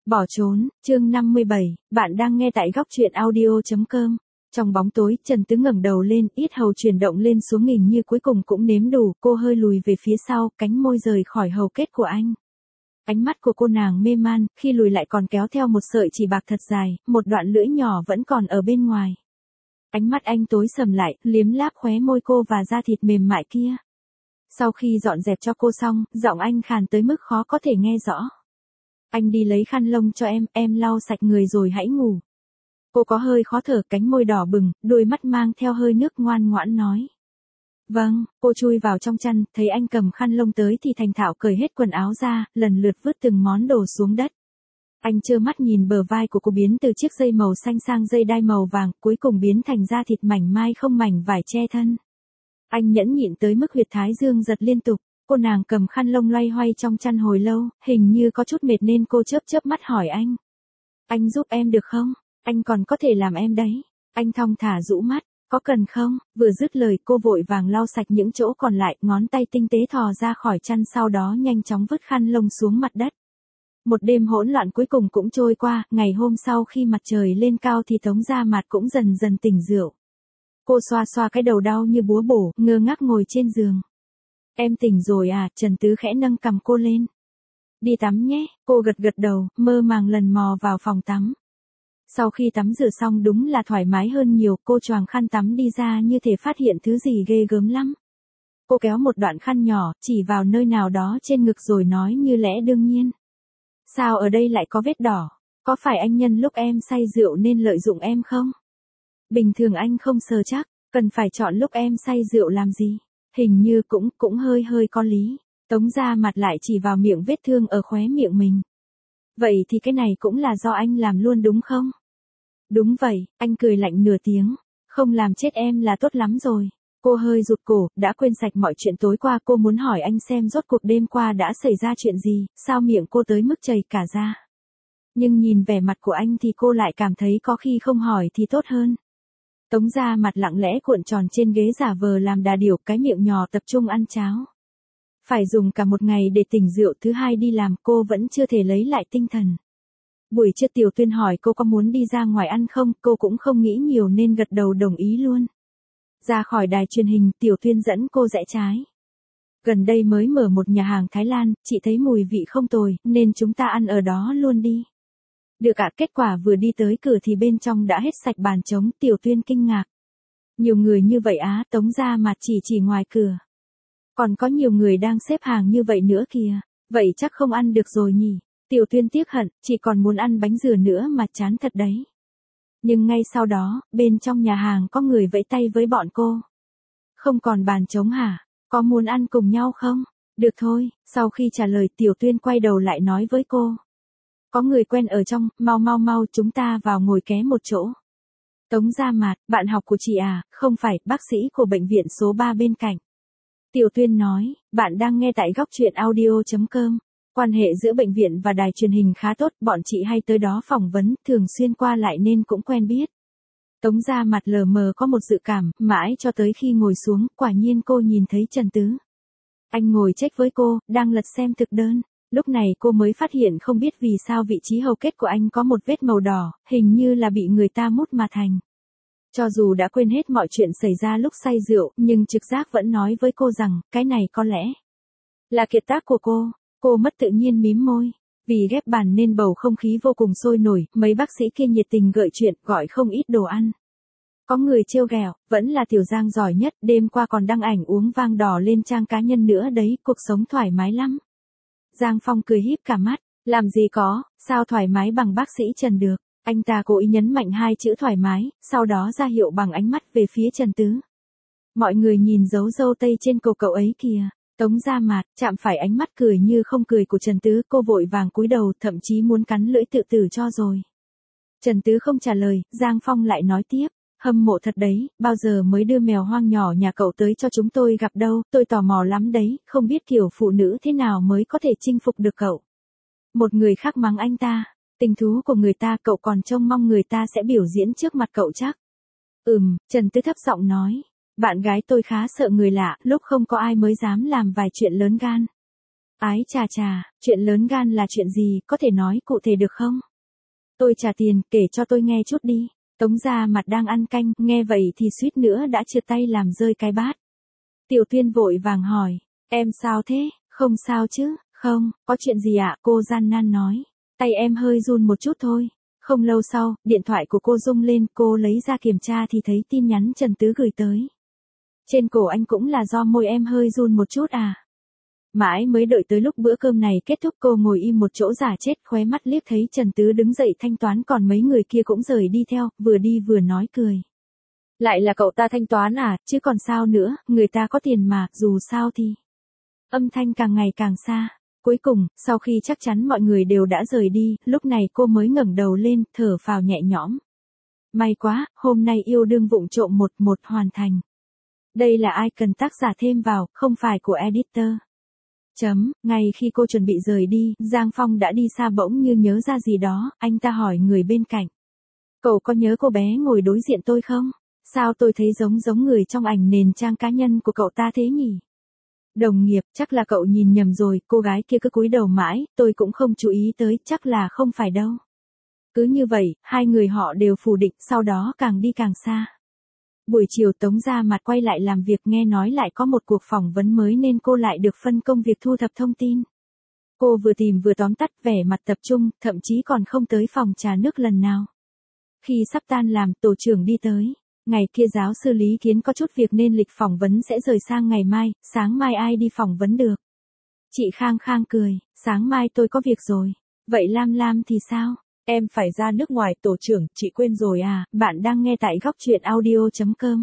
Bỏ trốn, chương 57, bạn đang nghe tại góc truyện audio.com. Trong bóng tối, Trần Tứ ngẩng đầu lên, yết hầu chuyển động lên xuống hình như cuối cùng cũng nếm đủ, cô hơi lùi về phía sau, cánh môi rời khỏi hầu kết của anh. Ánh mắt của cô nàng mê man, khi lùi lại còn kéo theo một sợi chỉ bạc thật dài, một đoạn lưỡi nhỏ vẫn còn ở bên ngoài. Ánh mắt anh tối sầm lại, liếm láp khóe môi cô và da thịt mềm mại kia. Sau khi dọn dẹp cho cô xong, giọng anh khàn tới mức khó có thể nghe rõ. Anh đi lấy khăn lông cho em lau sạch người rồi hãy ngủ. Cô có hơi khó thở, cánh môi đỏ bừng, đôi mắt mang theo hơi nước ngoan ngoãn nói. Vâng, cô chui vào trong chăn, thấy anh cầm khăn lông tới thì thành thạo cởi hết quần áo ra, lần lượt vứt từng món đồ xuống đất. Anh trơ mắt nhìn bờ vai của cô biến từ chiếc dây màu xanh sang dây đai màu vàng, cuối cùng biến thành da thịt mảnh mai không mảnh vải che thân. Anh nhẫn nhịn tới mức huyệt thái dương giật liên tục. Cô nàng cầm khăn lông loay hoay trong chăn hồi lâu, hình như có chút mệt nên cô chớp mắt hỏi anh. Anh giúp em được không? Anh còn có thể làm em đấy. Anh thong thả rũ mắt, có cần không? Vừa dứt lời cô vội vàng lau sạch những chỗ còn lại, ngón tay tinh tế thò ra khỏi chăn sau đó nhanh chóng vứt khăn lông xuống mặt đất. Một đêm hỗn loạn cuối cùng cũng trôi qua, ngày hôm sau khi mặt trời lên cao thì Tống Gia Mạt cũng dần dần tỉnh rượu. Cô xoa xoa cái đầu đau như búa bổ, ngơ ngác ngồi trên giường. Em tỉnh rồi à, Trần Tứ khẽ nâng cằm cô lên. Đi tắm nhé, cô gật đầu, mơ màng lần mò vào phòng tắm. Sau khi tắm rửa xong đúng là thoải mái hơn nhiều, cô choàng khăn tắm đi ra như thể phát hiện thứ gì ghê gớm lắm. Cô kéo một đoạn khăn nhỏ, chỉ vào nơi nào đó trên ngực rồi nói như lẽ đương nhiên. Sao ở đây lại có vết đỏ? Có phải anh nhân lúc em say rượu nên lợi dụng em không? Bình thường anh không sờ chắc, cần phải chọn lúc em say rượu làm gì? Hình như cũng hơi có lý. Tống Gia Mạt lại chỉ vào miệng vết thương ở khóe miệng mình. Vậy thì cái này cũng là do anh làm luôn đúng không? Đúng vậy, anh cười lạnh nửa tiếng. Không làm chết em là tốt lắm rồi. Cô hơi rụt cổ, đã quên sạch mọi chuyện tối qua. Cô muốn hỏi anh xem rốt cuộc đêm qua đã xảy ra chuyện gì, sao miệng cô tới mức chảy cả ra. Nhưng nhìn vẻ mặt của anh thì cô lại cảm thấy có khi không hỏi thì tốt hơn. Tống Gia Mạt lặng lẽ cuộn tròn trên ghế giả vờ làm đà điểu, cái miệng nhỏ tập trung ăn cháo. Phải dùng cả một ngày để tỉnh rượu, thứ hai đi làm, cô vẫn chưa thể lấy lại tinh thần. Buổi trưa Tiểu Tuyên hỏi cô có muốn đi ra ngoài ăn không, cô cũng không nghĩ nhiều nên gật đầu đồng ý luôn. Ra khỏi đài truyền hình, Tiểu Tuyên dẫn cô rẽ trái. Gần đây mới mở một nhà hàng Thái Lan, chị thấy mùi vị không tồi, nên chúng ta ăn ở đó luôn đi. Được ạ, kết quả vừa đi tới cửa thì bên trong đã hết sạch bàn trống, Tiểu Tuyên kinh ngạc. Nhiều người như vậy á, Tống Gia Mạt chỉ ngoài cửa. Còn có nhiều người đang xếp hàng như vậy nữa kìa, vậy chắc không ăn được rồi nhỉ. Tiểu Tuyên tiếc hận, chỉ còn muốn ăn bánh dừa nữa mà chán thật đấy. Nhưng ngay sau đó, bên trong nhà hàng có người vẫy tay với bọn cô. Không còn bàn trống hả? Có muốn ăn cùng nhau không? Được thôi, sau khi trả lời Tiểu Tuyên quay đầu lại nói với cô. Có người quen ở trong, mau chúng ta vào ngồi ké một chỗ. Tống Gia Mạt, bạn học của chị à, không phải, bác sĩ của bệnh viện số 3 bên cạnh. Tiểu Tuyên nói, bạn đang nghe tại góc truyện audio.com. Quan hệ giữa bệnh viện và đài truyền hình khá tốt, bọn chị hay tới đó phỏng vấn, thường xuyên qua lại nên cũng quen biết. Tống Gia Mạt lờ mờ có một dự cảm, mãi cho tới khi ngồi xuống, quả nhiên cô nhìn thấy Trần Tứ. Anh ngồi chếch với cô, đang lật xem thực đơn. Lúc này cô mới phát hiện không biết vì sao vị trí hầu kết của anh có một vết màu đỏ, hình như là bị người ta mút mà thành. Cho dù đã quên hết mọi chuyện xảy ra lúc say rượu, nhưng trực giác vẫn nói với cô rằng, cái này có lẽ là kiệt tác của cô. Cô mất tự nhiên mím môi. Vì ghép bàn nên bầu không khí vô cùng sôi nổi, mấy bác sĩ kia nhiệt tình gợi chuyện, gọi không ít đồ ăn. Có người trêu ghẹo, vẫn là Tiểu Giang giỏi nhất, đêm qua còn đăng ảnh uống vang đỏ lên trang cá nhân nữa đấy, cuộc sống thoải mái lắm. Giang Phong cười híp cả mắt, làm gì có, sao thoải mái bằng bác sĩ Trần được. Anh ta cố ý nhấn mạnh hai chữ thoải mái, sau đó ra hiệu bằng ánh mắt về phía Trần Tứ. Mọi người nhìn dấu râu tây trên cổ cậu ấy kìa. Tống Gia Mạt chạm phải ánh mắt cười như không cười của Trần Tứ, cô vội vàng cúi đầu, thậm chí muốn cắn lưỡi tự tử cho rồi. Trần Tứ không trả lời, Giang Phong lại nói tiếp, hâm mộ thật đấy, bao giờ mới đưa mèo hoang nhỏ nhà cậu tới cho chúng tôi gặp đâu, tôi tò mò lắm đấy, không biết kiểu phụ nữ thế nào mới có thể chinh phục được cậu. Một người khác mắng anh ta, tình thú của người ta, cậu còn trông mong người ta sẽ biểu diễn trước mặt cậu chắc. Trần Tứ thấp giọng nói. Bạn gái tôi khá sợ người lạ, lúc không có ai mới dám làm vài chuyện lớn gan. Ái chà chà, chuyện lớn gan là chuyện gì, có thể nói cụ thể được không? Tôi trả tiền, kể cho tôi nghe chút đi. Tống Gia Mặt đang ăn canh, nghe vậy thì suýt nữa đã trượt tay làm rơi cái bát. Tiểu Tuyên vội vàng hỏi, em sao thế, không sao chứ, không, có chuyện gì ạ, cô gian nan nói. Tay em hơi run một chút thôi. Không lâu sau, điện thoại của cô rung lên, cô lấy ra kiểm tra thì thấy tin nhắn Trần Tứ gửi tới. Trên cổ anh cũng là do môi em hơi run một chút à. Mãi mới đợi tới lúc bữa cơm này kết thúc cô ngồi im một chỗ giả chết, khóe mắt liếc thấy Trần Tứ đứng dậy thanh toán còn mấy người kia cũng rời đi theo, vừa đi vừa nói cười. Lại là cậu ta thanh toán à, chứ còn sao nữa, người ta có tiền mà, dù sao thì. Âm thanh càng ngày càng xa. Cuối cùng, sau khi chắc chắn mọi người đều đã rời đi, lúc này cô mới ngẩng đầu lên, thở phào nhẹ nhõm. May quá, hôm nay yêu đương vụng trộm một hoàn thành. Đây là ai cần tác giả thêm vào, không phải của editor. Ngay khi cô chuẩn bị rời đi, Giang Phong đã đi xa bỗng như nhớ ra gì đó, anh ta hỏi người bên cạnh. Cậu có nhớ cô bé ngồi đối diện tôi không? Sao tôi thấy giống người trong ảnh nền trang cá nhân của cậu ta thế nhỉ? Đồng nghiệp, chắc là cậu nhìn nhầm rồi, cô gái kia cứ cúi đầu mãi, tôi cũng không chú ý tới, chắc là không phải đâu. Cứ như vậy, hai người họ đều phủ định, sau đó càng đi càng xa. Buổi chiều Tống Gia Mặt quay lại làm việc, nghe nói lại có một cuộc phỏng vấn mới nên cô lại được phân công việc thu thập thông tin. Cô vừa tìm vừa tóm tắt, vẻ mặt tập trung, thậm chí còn không tới phòng trà nước lần nào. Khi sắp tan làm, tổ trưởng đi tới. Ngày kia giáo sư Lý Kiến có chút việc nên lịch phỏng vấn sẽ rời sang ngày mai, sáng mai ai đi phỏng vấn được. Chị Khang Khang cười, sáng mai tôi có việc rồi. Vậy Lam Lam thì sao? Em phải ra nước ngoài, tổ trưởng, chị quên rồi à, bạn đang nghe tại góc truyện audio.com.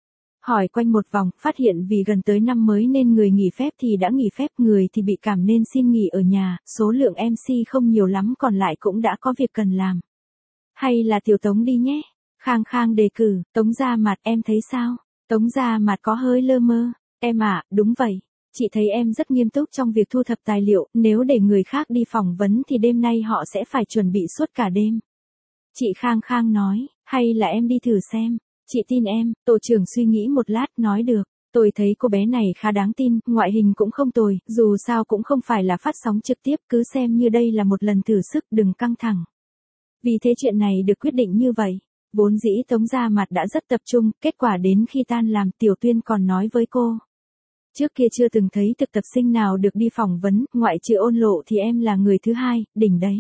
Hỏi quanh một vòng, phát hiện vì gần tới năm mới nên người nghỉ phép thì đã nghỉ phép, người thì bị cảm nên xin nghỉ ở nhà, số lượng MC không nhiều lắm còn lại cũng đã có việc cần làm. Hay là Tiểu Tống đi nhé? Khang Khang đề cử, Tống Gia Mặt em thấy sao? Tống Gia Mặt có hơi lơ mơ, em à, đúng vậy. Chị thấy em rất nghiêm túc trong việc thu thập tài liệu, nếu để người khác đi phỏng vấn thì đêm nay họ sẽ phải chuẩn bị suốt cả đêm. Chị Khang Khang nói, hay là em đi thử xem, chị tin em, tổ trưởng suy nghĩ một lát nói được. Tôi thấy cô bé này khá đáng tin, ngoại hình cũng không tồi, dù sao cũng không phải là phát sóng trực tiếp, cứ xem như đây là một lần thử sức, đừng căng thẳng. Vì thế chuyện này được quyết định như vậy. Vốn dĩ Tống Gia Mặt đã rất tập trung, kết quả đến khi tan làm Tiểu Tuyên còn nói với cô. Trước kia chưa từng thấy thực tập sinh nào được đi phỏng vấn, ngoại trừ Ôn Lộ thì em là người thứ hai, đỉnh đấy.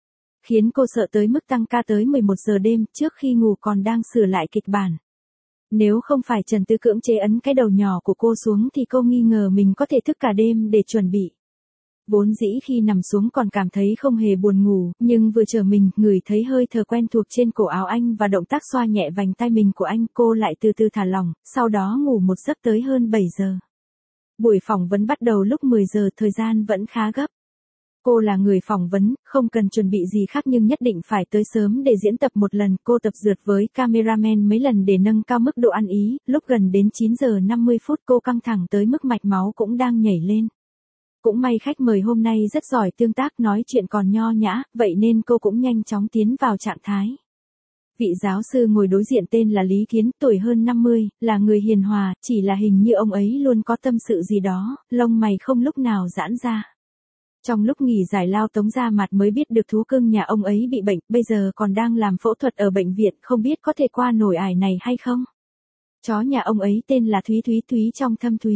Khiến cô sợ tới mức tăng ca tới 11 giờ đêm, trước khi ngủ còn đang sửa lại kịch bản. Nếu không phải Trần Tứ cưỡng chế ấn cái đầu nhỏ của cô xuống thì cô nghi ngờ mình có thể thức cả đêm để chuẩn bị. Vốn dĩ khi nằm xuống còn cảm thấy không hề buồn ngủ, nhưng vừa trở mình, ngửi thấy hơi thở quen thuộc trên cổ áo anh và động tác xoa nhẹ vành tai mình của anh, cô lại từ từ thả lỏng, sau đó ngủ một giấc tới hơn 7 giờ. Buổi phỏng vấn bắt đầu lúc 10 giờ, thời gian vẫn khá gấp. Cô là người phỏng vấn, không cần chuẩn bị gì khác nhưng nhất định phải tới sớm để diễn tập một lần. Cô tập rượt với cameraman mấy lần để nâng cao mức độ ăn ý, lúc gần đến 9 giờ 50 phút cô căng thẳng tới mức mạch máu cũng đang nhảy lên. Cũng may khách mời hôm nay rất giỏi tương tác, nói chuyện còn nho nhã, vậy nên cô cũng nhanh chóng tiến vào trạng thái. Vị giáo sư ngồi đối diện tên là Lý Kiến, tuổi hơn 50, là người hiền hòa, chỉ là hình như ông ấy luôn có tâm sự gì đó, lông mày không lúc nào giãn ra. Trong lúc nghỉ giải lao Tống Gia Mặt mới biết được thú cưng nhà ông ấy bị bệnh, bây giờ còn đang làm phẫu thuật ở bệnh viện, không biết có thể qua nổi ải này hay không. Chó nhà ông ấy tên là Thúy trong Thâm Thúy.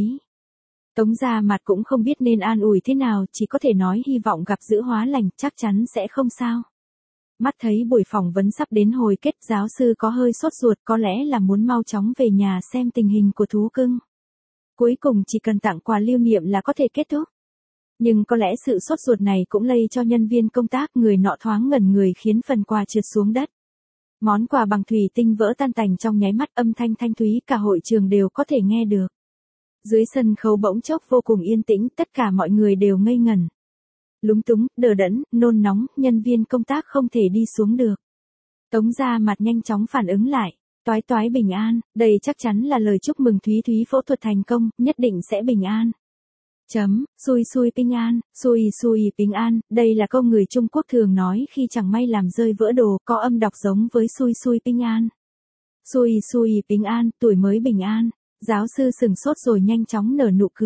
Tống Gia Mặt cũng không biết nên an ủi thế nào, chỉ có thể nói hy vọng gặp dữ hóa lành, chắc chắn sẽ không sao. Mắt thấy buổi phỏng vấn sắp đến hồi kết, giáo sư có hơi sốt ruột, có lẽ là muốn mau chóng về nhà xem tình hình của thú cưng. Cuối cùng chỉ cần tặng quà lưu niệm là có thể kết thúc. Nhưng có lẽ sự sốt ruột này cũng lây cho nhân viên công tác, người nọ thoáng ngẩn người khiến phần quà trượt xuống đất. Món quà bằng thủy tinh vỡ tan tành trong nháy mắt, âm thanh thanh thúy cả hội trường đều có thể nghe được. Dưới sân khấu bỗng chốc vô cùng yên tĩnh, tất cả mọi người đều ngây ngẩn. Lúng túng, đờ đẫn, nôn nóng, nhân viên công tác không thể đi xuống được. Tống Gia Mặt nhanh chóng phản ứng lại. Toái toái bình an, đây chắc chắn là lời chúc mừng Thúy phẫu thuật thành công, nhất định sẽ bình an. Xui xui bình an, xui xui bình an, đây là câu người Trung Quốc thường nói khi chẳng may làm rơi vỡ đồ, có âm đọc giống với xui xui bình an. Xui xui bình an, tuổi mới bình an. Giáo sư sừng sốt rồi nhanh chóng nở nụ cười.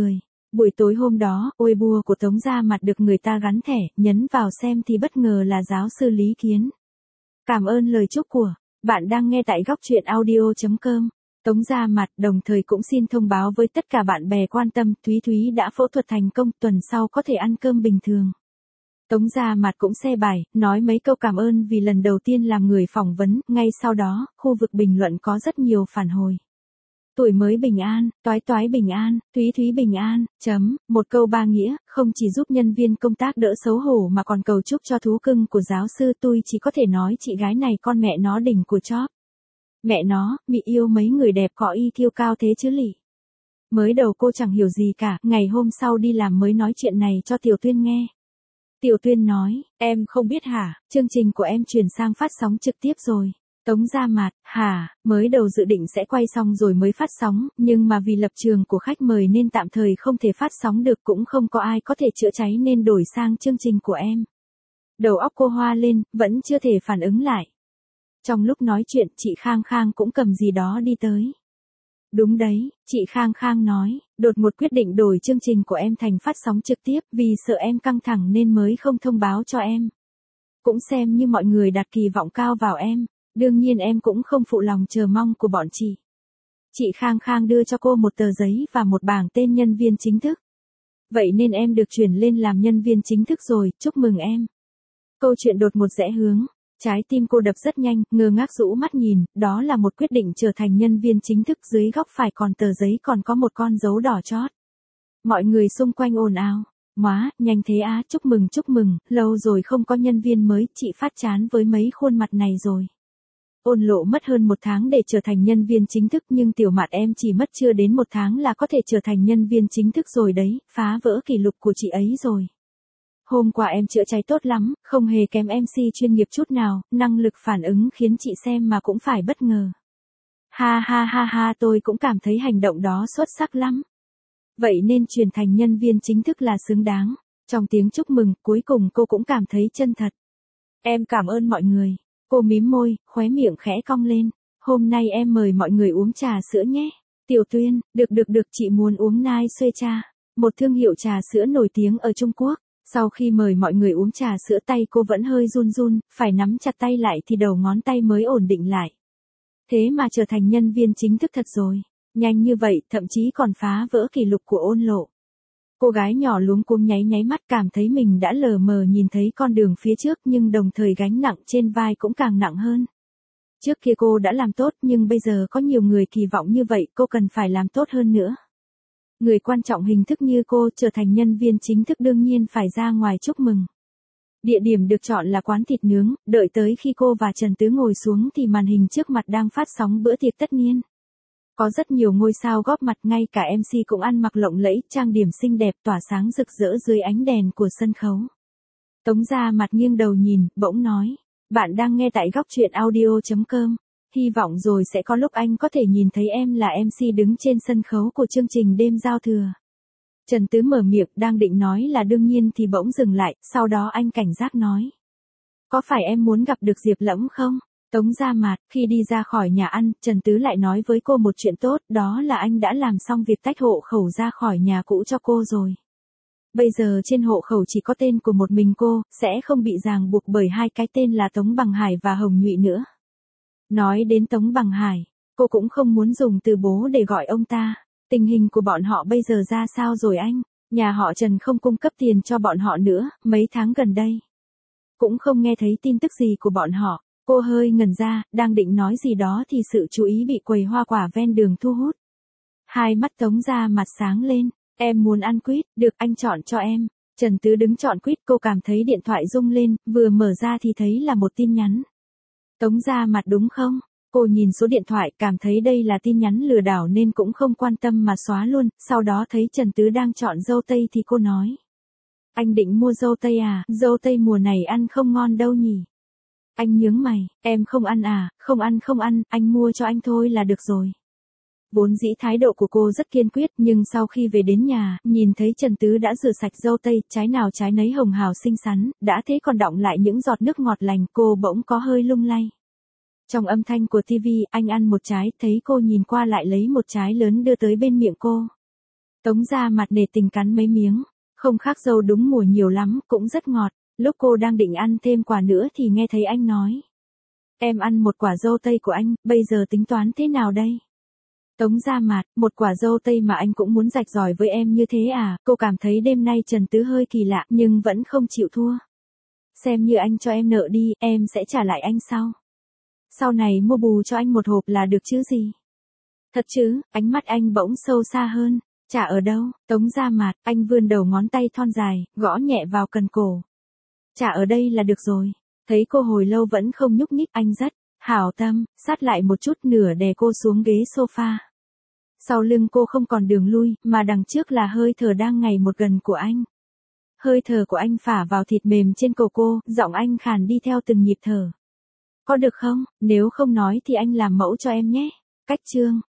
Buổi tối hôm đó, Weibo của Tống Gia Mặt được người ta gắn thẻ, nhấn vào xem thì bất ngờ là giáo sư Lý Kiến. Cảm ơn lời chúc của bạn đang nghe tại góc truyện audio.com. Tống Gia Mặt đồng thời cũng xin thông báo với tất cả bạn bè quan tâm, Thúy Thúy đã phẫu thuật thành công, tuần sau có thể ăn cơm bình thường. Tống Gia Mặt cũng share bài, nói mấy câu cảm ơn vì lần đầu tiên làm người phỏng vấn, ngay sau đó, khu vực bình luận có rất nhiều phản hồi. Tuổi mới bình an, toái toái bình an, Thúy Thúy bình an, một câu ba nghĩa, không chỉ giúp nhân viên công tác đỡ xấu hổ mà còn cầu chúc cho thú cưng của giáo sư. Tôi chỉ có thể nói chị gái này con mẹ nó đỉnh của chóp. Mẹ nó, mị yêu mấy người đẹp có y thiêu cao thế chứ lỉ. Mới đầu cô chẳng hiểu gì cả, ngày hôm sau đi làm mới nói chuyện này cho Tiểu Tuyên nghe. Tiểu Tuyên nói, em không biết hả, chương trình của em chuyển sang phát sóng trực tiếp rồi. Tống Gia Mặt, hả, mới đầu dự định sẽ quay xong rồi mới phát sóng, nhưng mà vì lập trường của khách mời nên tạm thời không thể phát sóng được, cũng không có ai có thể chữa cháy nên đổi sang chương trình của em. Đầu óc cô hoa lên, vẫn chưa thể phản ứng lại. Trong lúc nói chuyện, chị Khang Khang cũng cầm gì đó đi tới. Đúng đấy, chị Khang Khang nói, đột ngột quyết định đổi chương trình của em thành phát sóng trực tiếp vì sợ em căng thẳng nên mới không thông báo cho em. Cũng xem như mọi người đặt kỳ vọng cao vào em. Đương nhiên em cũng không phụ lòng chờ mong của bọn chị. Chị Khang Khang đưa cho cô một tờ giấy và một bảng tên nhân viên chính thức. Vậy nên em được chuyển lên làm nhân viên chính thức rồi, chúc mừng em. Câu chuyện đột ngột rẽ hướng. Trái tim cô đập rất nhanh, ngơ ngác rũ mắt nhìn, đó là một quyết định trở thành nhân viên chính thức. Dưới góc phải còn tờ giấy còn có một con dấu đỏ chót. Mọi người xung quanh ồn ào. Móa, nhanh thế á, chúc mừng, lâu rồi không có nhân viên mới, chị phát chán với mấy khuôn mặt này rồi. Ôn Lộ mất hơn 1 tháng để trở thành nhân viên chính thức, nhưng Tiểu Mạt em chỉ mất chưa đến 1 tháng là có thể trở thành nhân viên chính thức rồi đấy, phá vỡ kỷ lục của chị ấy rồi. Hôm qua em chữa cháy tốt lắm, không hề kém MC chuyên nghiệp chút nào, năng lực phản ứng khiến chị xem mà cũng phải bất ngờ. Ha ha ha ha, tôi cũng cảm thấy hành động đó xuất sắc lắm. Vậy nên chuyển thành nhân viên chính thức là xứng đáng. Trong tiếng chúc mừng, cuối cùng cô cũng cảm thấy chân thật. Em cảm ơn mọi người. Cô mím môi, khóe miệng khẽ cong lên. Hôm nay em mời mọi người uống trà sữa nhé. Tiểu Tuyên, được, chị muốn uống Nai Xuê Cha, một thương hiệu trà sữa nổi tiếng ở Trung Quốc. Sau khi mời mọi người uống trà sữa, tay cô vẫn hơi run run, phải nắm chặt tay lại thì đầu ngón tay mới ổn định lại. Thế mà trở thành nhân viên chính thức thật rồi. Nhanh như vậy, thậm chí còn phá vỡ kỷ lục của Ôn Lộ. Cô gái nhỏ luống cuống nháy mắt, cảm thấy mình đã lờ mờ nhìn thấy con đường phía trước, nhưng đồng thời gánh nặng trên vai cũng càng nặng hơn. Trước kia cô đã làm tốt, nhưng bây giờ có nhiều người kỳ vọng như vậy, cô cần phải làm tốt hơn nữa. Người quan trọng hình thức như cô trở thành nhân viên chính thức đương nhiên phải ra ngoài chúc mừng. Địa điểm được chọn là quán thịt nướng, đợi tới khi cô và Trần Tứ ngồi xuống thì màn hình trước mặt đang phát sóng bữa tiệc tất niên. Có rất nhiều ngôi sao góp mặt, ngay cả MC cũng ăn mặc lộng lẫy, trang điểm xinh đẹp tỏa sáng rực rỡ dưới ánh đèn của sân khấu. Tống Gia Mặt nghiêng đầu nhìn, bỗng nói, bạn đang nghe tại góc truyện audio.com. Hy vọng rồi sẽ có lúc anh có thể nhìn thấy em là MC đứng trên sân khấu của chương trình đêm giao thừa. Trần Tứ mở miệng đang định nói là đương nhiên thì bỗng dừng lại, sau đó anh cảnh giác nói. Có phải em muốn gặp được Diệp Lẫm không? Tống Gia Mặt, khi đi ra khỏi nhà ăn, Trần Tứ lại nói với cô một chuyện tốt, đó là anh đã làm xong việc tách hộ khẩu ra khỏi nhà cũ cho cô rồi. Bây giờ trên hộ khẩu chỉ có tên của một mình cô, sẽ không bị ràng buộc bởi hai cái tên là Tống Bằng Hải và Hồng Nhụy nữa. Nói đến Tống Bằng Hải, cô cũng không muốn dùng từ bố để gọi ông ta. Tình hình của bọn họ bây giờ ra sao rồi anh? Nhà họ Trần không cung cấp tiền cho bọn họ nữa, mấy tháng gần đây. Cũng không nghe thấy tin tức gì của bọn họ. Cô hơi ngẩn ra, đang định nói gì đó thì sự chú ý bị quầy hoa quả ven đường thu hút. Hai mắt Tống Gia Mặt sáng lên. Em muốn ăn quýt, được anh chọn cho em. Trần Tứ đứng chọn quýt, cô cảm thấy điện thoại rung lên, vừa mở ra thì thấy là một tin nhắn. Tống Gia Mặt đúng không? Cô nhìn số điện thoại, cảm thấy đây là tin nhắn lừa đảo nên cũng không quan tâm mà xóa luôn, sau đó thấy Trần Tứ đang chọn dâu tây thì cô nói. Anh định mua dâu tây à, dâu tây mùa này ăn không ngon đâu nhỉ? Anh nhướng mày, em không ăn à, không ăn, anh mua cho anh thôi là được rồi. Vốn dĩ thái độ của cô rất kiên quyết, nhưng sau khi về đến nhà, nhìn thấy Trần Tứ đã rửa sạch dâu tây, trái nào trái nấy hồng hào xinh xắn, đã thế còn đọng lại những giọt nước ngọt lành, cô bỗng có hơi lung lay. Trong âm thanh của TV, anh ăn một trái, thấy cô nhìn qua lại lấy một trái lớn đưa tới bên miệng cô. Tống ra mặt nề tình cắn mấy miếng, không khác dâu đúng mùa nhiều lắm, cũng rất ngọt. Lúc cô đang định ăn thêm quả nữa thì nghe thấy anh nói. Em ăn một quả dâu tây của anh, bây giờ tính toán thế nào đây? Tống ra mặt, một quả dâu tây mà anh cũng muốn rạch ròi với em như thế à? Cô cảm thấy đêm nay Trần Tứ hơi kỳ lạ nhưng vẫn không chịu thua. Xem như anh cho em nợ đi, em sẽ trả lại anh sau. Sau này mua bù cho anh một hộp là được chứ gì? Thật chứ? Ánh mắt anh bỗng sâu xa hơn. Trả ở đâu? Tống ra mặt, anh vươn đầu ngón tay thon dài, gõ nhẹ vào cần cổ. Trả ở đây là được rồi. Thấy cô hồi lâu vẫn không nhúc nhích, anh rất hảo tâm, sát lại một chút nửa đè cô xuống ghế sofa. Sau lưng cô không còn đường lui, mà đằng trước là hơi thở đang ngày một gần của anh. Hơi thở của anh phả vào thịt mềm trên cổ cô, giọng anh khàn đi theo từng nhịp thở. Có được không? Nếu không nói thì anh làm mẫu cho em nhé. Cách chương